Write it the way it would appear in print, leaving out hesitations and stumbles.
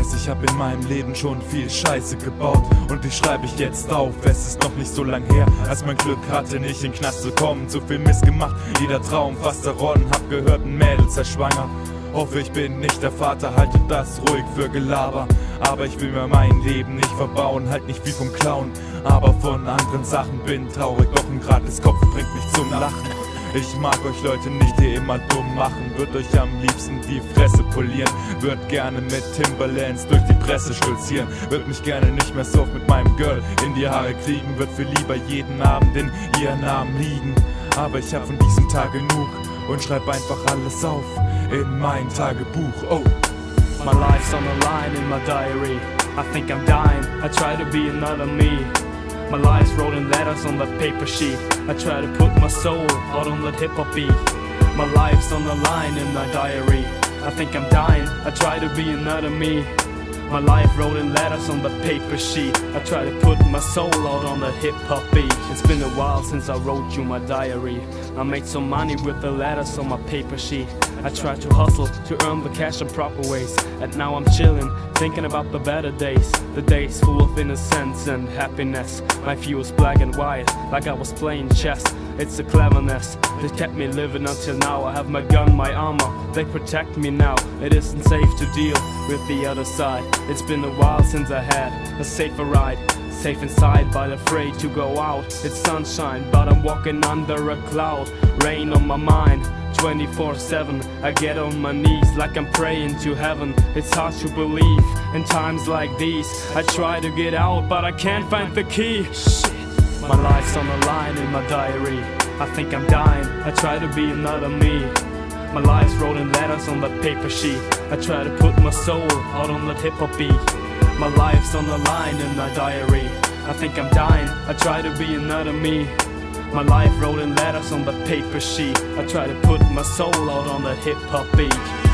weiß, ich hab in meinem Leben schon viel Scheiße gebaut und die schreibe ich jetzt auf. Es ist noch nicht so lang her, als mein Glück hatte, nicht in den Knast zu kommen. Zu viel Mist gemacht, jeder Traum fast erronnen. Hab gehört, ein Mädel sei schwanger. Hoffe, ich bin nicht der Vater, haltet das ruhig für Gelaber. Aber ich will mir mein Leben nicht verbauen, halt nicht wie vom Clown. Aber von anderen Sachen bin traurig, doch ein gratis Kopf bringt mich zum Lachen. Ich mag euch Leute nicht, die immer dumm machen. Würd euch am liebsten die Fresse polieren. Würd gerne mit Timberlands durch die Presse stolzieren. Würd mich gerne nicht mehr so oft mit meinem Girl in die Haare kriegen. Würd für lieber jeden Abend in ihren Armen liegen. Aber ich hab von diesem Tag genug und schreib einfach alles auf in mein Tagebuch. Oh. My life's on the line in my diary. I think I'm dying, I try to be another me. My life's writing letters on that paper sheet. I try to put my soul out on that hip-hop beat. My life's on the line in my diary. I think I'm dying, I try to be another me. My life writing letters on the paper sheet. I try to put my soul out on the hip-hop beat. It's been a while since I wrote you my diary. I made some money with the letters on my paper sheet. I tried to hustle to earn the cash in proper ways. And now I'm chilling, thinking about the better days. The days full of innocence and happiness. My view is black and white, like I was playing chess. It's the cleverness that kept me living until now. I have my gun, my armor, they protect me now. It isn't safe to deal with the other side. It's been a while since I had a safer ride. Safe inside but afraid to go out. It's sunshine but I'm walking under a cloud. Rain on my mind 24/7. I get on my knees like I'm praying to heaven. It's hard to believe in times like these. I try to get out but I can't find the key. Shit. My life's on the line in my diary. I think I'm dying, I try to be another me. My life's writing letters on that paper sheet. I try to put my soul out on that hip-hop beat. My life's on the line in my diary. I think I'm dying, I try to be another me. My life writing letters on the paper sheet. I try to put my soul out on the hip-hop beat.